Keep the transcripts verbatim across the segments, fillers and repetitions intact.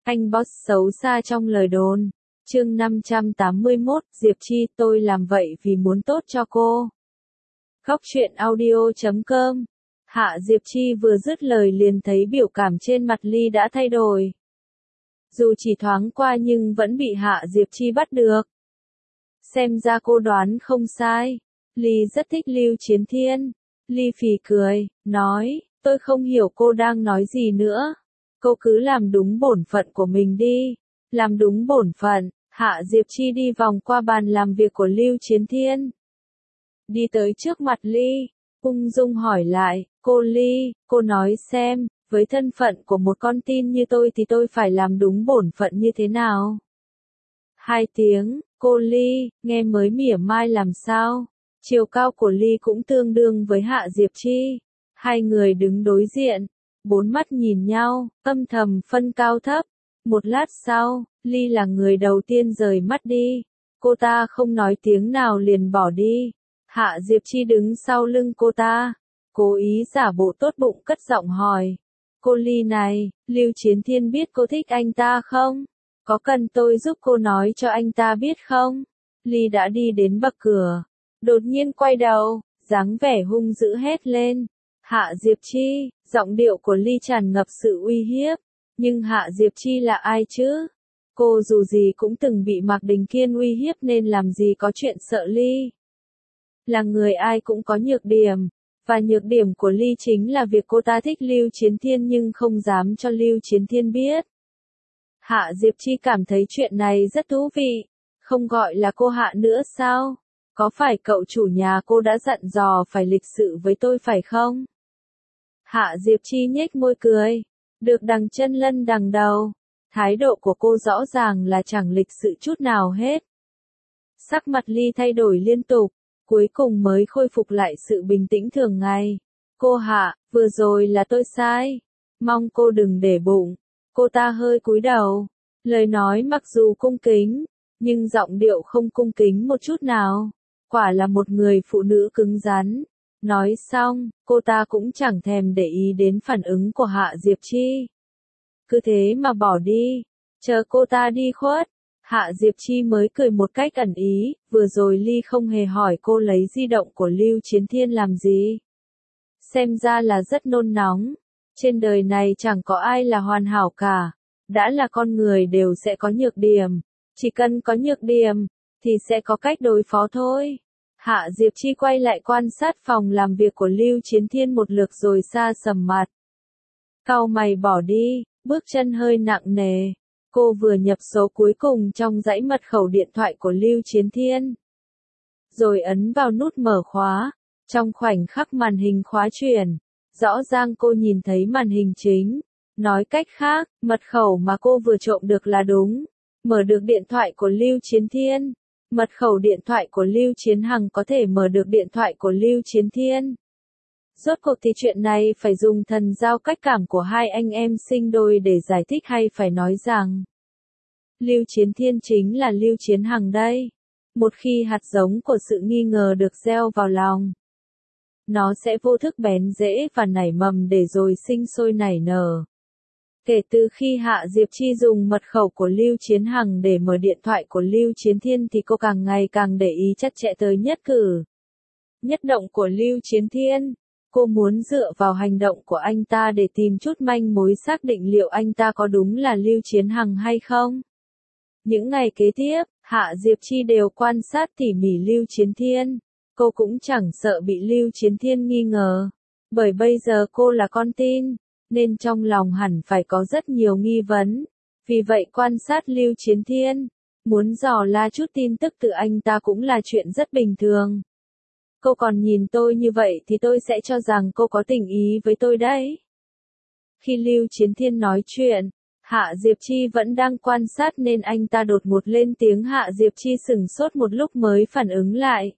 Anh boss xấu xa trong lời đồn. Chương năm trăm tám mươi mốt, Diệp Chi, tôi làm vậy vì muốn tốt cho cô. Góc truyện audio chấm com. Hạ Diệp Chi vừa dứt lời liền thấy biểu cảm trên mặt Ly đã thay đổi. Dù chỉ thoáng qua nhưng vẫn bị Hạ Diệp Chi bắt được. Xem ra cô đoán không sai. Ly rất thích Lưu Chiến Thiên. Ly phì cười, nói, tôi không hiểu cô đang nói gì nữa. Cô cứ làm đúng bổn phận của mình đi. Làm đúng bổn phận. Hạ Diệp Chi đi vòng qua bàn làm việc của Lưu Chiến Thiên. Đi tới trước mặt Ly, ung dung hỏi lại, cô Ly, cô nói xem, với thân phận của một con tin như tôi thì tôi phải làm đúng bổn phận như thế nào? Hai tiếng, cô Ly, nghe mới mỉa mai làm sao? Chiều cao của Ly cũng tương đương với Hạ Diệp Chi. Hai người đứng đối diện, bốn mắt nhìn nhau, âm thầm phân cao thấp. Một lát sau, Ly là người đầu tiên rời mắt đi. Cô ta không nói tiếng nào liền bỏ đi. Hạ Diệp Chi đứng sau lưng cô ta, cố ý giả bộ tốt bụng cất giọng hỏi. Cô Ly này, Lưu Chiến Thiên biết cô thích anh ta không? Có cần tôi giúp cô nói cho anh ta biết không? Ly đã đi đến bậc cửa, đột nhiên quay đầu, dáng vẻ hung dữ hét lên. Hạ Diệp Chi, giọng điệu của Ly tràn ngập sự uy hiếp. Nhưng Hạ Diệp Chi là ai chứ? Cô dù gì cũng từng bị Mạc Đình Kiên uy hiếp nên làm gì có chuyện sợ Ly. Là người ai cũng có nhược điểm, và nhược điểm của Ly chính là việc cô ta thích Lưu Chiến Thiên nhưng không dám cho Lưu Chiến Thiên biết. Hạ Diệp Chi cảm thấy chuyện này rất thú vị, không gọi là cô Hạ nữa sao? Có phải cậu chủ nhà cô đã dặn dò phải lịch sự với tôi phải không? Hạ Diệp Chi nhếch môi cười, được đằng chân lân đằng đầu, thái độ của cô rõ ràng là chẳng lịch sự chút nào hết. Sắc mặt Ly thay đổi liên tục. Cuối cùng mới khôi phục lại sự bình tĩnh thường ngày. Cô Hạ, vừa rồi là tôi sai. Mong cô đừng để bụng. Cô ta hơi cúi đầu. Lời nói mặc dù cung kính, nhưng giọng điệu không cung kính một chút nào. Quả là một người phụ nữ cứng rắn. Nói xong, cô ta cũng chẳng thèm để ý đến phản ứng của Hạ Diệp Chi. Cứ thế mà bỏ đi. Chờ cô ta đi khuất. Hạ Diệp Chi mới cười một cách ẩn ý, vừa rồi Ly không hề hỏi cô lấy di động của Lưu Chiến Thiên làm gì. Xem ra là rất nôn nóng. Trên đời này chẳng có ai là hoàn hảo cả. Đã là con người đều sẽ có nhược điểm. Chỉ cần có nhược điểm, thì sẽ có cách đối phó thôi. Hạ Diệp Chi quay lại quan sát phòng làm việc của Lưu Chiến Thiên một lượt rồi xa sầm mặt. Cau mày bỏ đi, bước chân hơi nặng nề. Cô vừa nhập số cuối cùng trong dãy mật khẩu điện thoại của Lưu Chiến Thiên. Rồi ấn vào nút mở khóa. Trong khoảnh khắc màn hình khóa chuyển, rõ ràng cô nhìn thấy màn hình chính. Nói cách khác, mật khẩu mà cô vừa trộm được là đúng. Mở được điện thoại của Lưu Chiến Thiên. Mật khẩu điện thoại của Lưu Chiến Hằng có thể mở được điện thoại của Lưu Chiến Thiên. Rốt cuộc thì chuyện này phải dùng thần giao cách cảm của hai anh em sinh đôi để giải thích hay phải nói rằng Lưu Chiến Thiên chính là Lưu Chiến Hằng đây. Một khi hạt giống của sự nghi ngờ được gieo vào lòng, nó sẽ vô thức bén rễ và nảy mầm để rồi sinh sôi nảy nở. Kể từ khi Hạ Diệp Chi dùng mật khẩu của Lưu Chiến Hằng để mở điện thoại của Lưu Chiến Thiên thì cô càng ngày càng để ý chặt chẽ tới nhất cử nhất động của Lưu Chiến Thiên. Cô muốn dựa vào hành động của anh ta để tìm chút manh mối xác định liệu anh ta có đúng là Lưu Chiến Hằng hay không. Những ngày kế tiếp, Hạ Diệp Chi đều quan sát tỉ mỉ Lưu Chiến Thiên. Cô cũng chẳng sợ bị Lưu Chiến Thiên nghi ngờ. Bởi bây giờ cô là con tin, nên trong lòng hẳn phải có rất nhiều nghi vấn. Vì vậy quan sát Lưu Chiến Thiên, muốn dò la chút tin tức từ anh ta cũng là chuyện rất bình thường. Cô còn nhìn tôi như vậy thì tôi sẽ cho rằng cô có tình ý với tôi đấy. Khi Lưu Chiến Thiên nói chuyện, Hạ Diệp Chi vẫn đang quan sát nên anh ta đột ngột lên tiếng. Hạ Diệp Chi sửng sốt một lúc mới phản ứng lại.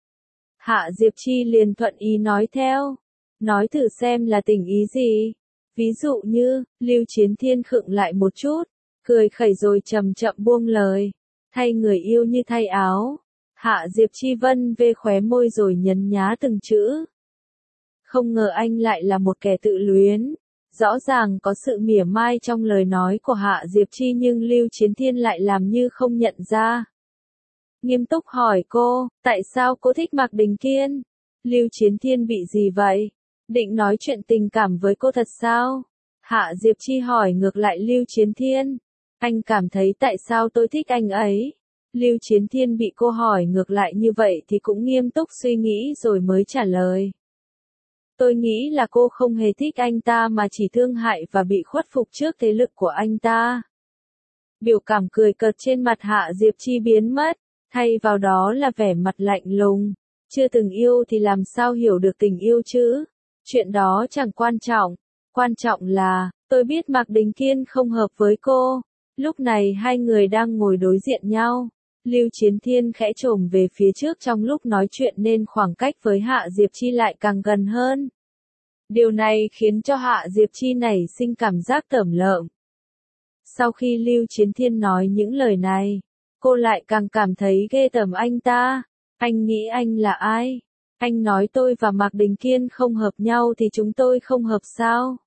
Hạ Diệp Chi liền thuận ý nói theo. Nói thử xem là tình ý gì. Ví dụ như, Lưu Chiến Thiên khựng lại một chút, cười khẩy rồi chậm chậm buông lời. Thay người yêu như thay áo. Hạ Diệp Chi vân vê khóe môi rồi nhấn nhá từng chữ. Không ngờ anh lại là một kẻ tự luyến. Rõ ràng có sự mỉa mai trong lời nói của Hạ Diệp Chi nhưng Lưu Chiến Thiên lại làm như không nhận ra. Nghiêm túc hỏi cô, tại sao cô thích Mạc Đình Kiên? Lưu Chiến Thiên bị gì vậy? Định nói chuyện tình cảm với cô thật sao? Hạ Diệp Chi hỏi ngược lại Lưu Chiến Thiên. Anh cảm thấy tại sao tôi thích anh ấy? Lưu Chiến Thiên bị cô hỏi ngược lại như vậy thì cũng nghiêm túc suy nghĩ rồi mới trả lời. Tôi nghĩ là cô không hề thích anh ta mà chỉ thương hại và bị khuất phục trước thế lực của anh ta. Biểu cảm cười cợt trên mặt Hạ Diệp Chi biến mất, thay vào đó là vẻ mặt lạnh lùng. Chưa từng yêu thì làm sao hiểu được tình yêu chứ? Chuyện đó chẳng quan trọng. Quan trọng là, tôi biết Mạc Đình Kiên không hợp với cô. Lúc này hai người đang ngồi đối diện nhau. Lưu Chiến Thiên khẽ chồm về phía trước trong lúc nói chuyện nên khoảng cách với Hạ Diệp Chi lại càng gần hơn. Điều này khiến cho Hạ Diệp Chi nảy sinh cảm giác tởm lợm. Sau khi Lưu Chiến Thiên nói những lời này, cô lại càng cảm thấy ghê tởm anh ta. Anh nghĩ anh là ai? Anh nói tôi và Mạc Đình Kiên không hợp nhau thì chúng tôi không hợp sao?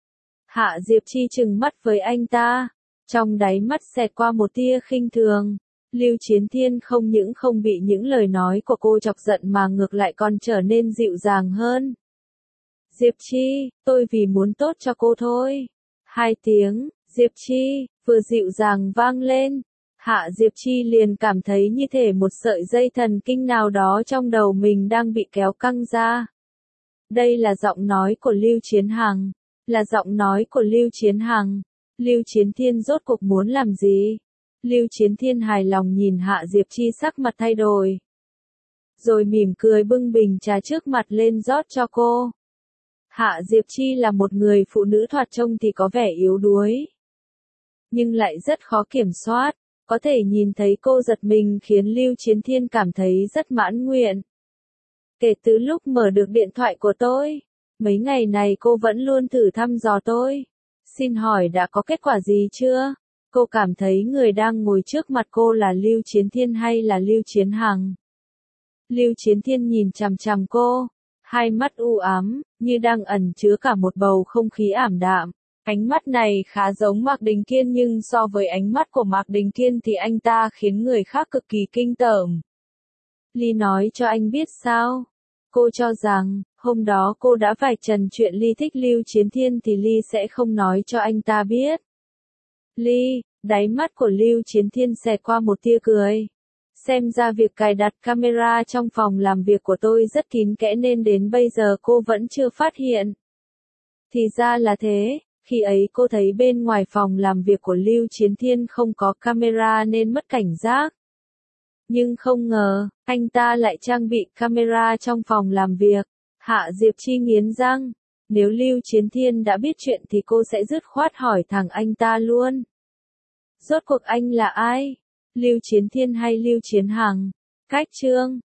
Hạ Diệp Chi trừng mắt với anh ta, trong đáy mắt xẹt qua một tia khinh thường. Lưu Chiến Thiên không những không bị những lời nói của cô chọc giận mà ngược lại còn trở nên dịu dàng hơn. Diệp Chi, tôi vì muốn tốt cho cô thôi. Hai tiếng, Diệp Chi, vừa dịu dàng vang lên. Hạ Diệp Chi liền cảm thấy như thể một sợi dây thần kinh nào đó trong đầu mình đang bị kéo căng ra. Đây là giọng nói của Lưu Chiến Hằng. Là giọng nói của Lưu Chiến Hằng. Lưu Chiến Thiên rốt cuộc muốn làm gì? Lưu Chiến Thiên hài lòng nhìn Hạ Diệp Chi sắc mặt thay đổi. Rồi mỉm cười bưng bình trà trước mặt lên rót cho cô. Hạ Diệp Chi là một người phụ nữ thoạt trông thì có vẻ yếu đuối. Nhưng lại rất khó kiểm soát. Có thể nhìn thấy cô giật mình khiến Lưu Chiến Thiên cảm thấy rất mãn nguyện. Kể từ lúc mở được điện thoại của tôi, mấy ngày này cô vẫn luôn thử thăm dò tôi. Xin hỏi đã có kết quả gì chưa? Cô cảm thấy người đang ngồi trước mặt cô là Lưu Chiến Thiên hay là Lưu Chiến Hằng? Lưu Chiến Thiên nhìn chằm chằm cô, hai mắt u ám, như đang ẩn chứa cả một bầu không khí ảm đạm. Ánh mắt này khá giống Mạc Đình Kiên nhưng so với ánh mắt của Mạc Đình Kiên thì anh ta khiến người khác cực kỳ kinh tởm. Ly nói cho anh biết sao? Cô cho rằng, hôm đó cô đã vạch trần chuyện Ly thích Lưu Chiến Thiên thì Ly sẽ không nói cho anh ta biết. Ly, đáy mắt của Lưu Chiến Thiên xẹt qua một tia cười. Xem ra việc cài đặt camera trong phòng làm việc của tôi rất kín kẽ nên đến bây giờ cô vẫn chưa phát hiện. Thì ra là thế. Khi ấy cô thấy bên ngoài phòng làm việc của Lưu Chiến Thiên không có camera nên mất cảnh giác. Nhưng không ngờ, anh ta lại trang bị camera trong phòng làm việc. Hạ Diệp Chi nghiến răng. Nếu Lưu Chiến Thiên đã biết chuyện thì cô sẽ dứt khoát hỏi thẳng anh ta luôn. Rốt cuộc anh là ai? Lưu Chiến Thiên hay Lưu Chiến Hằng? Cách chương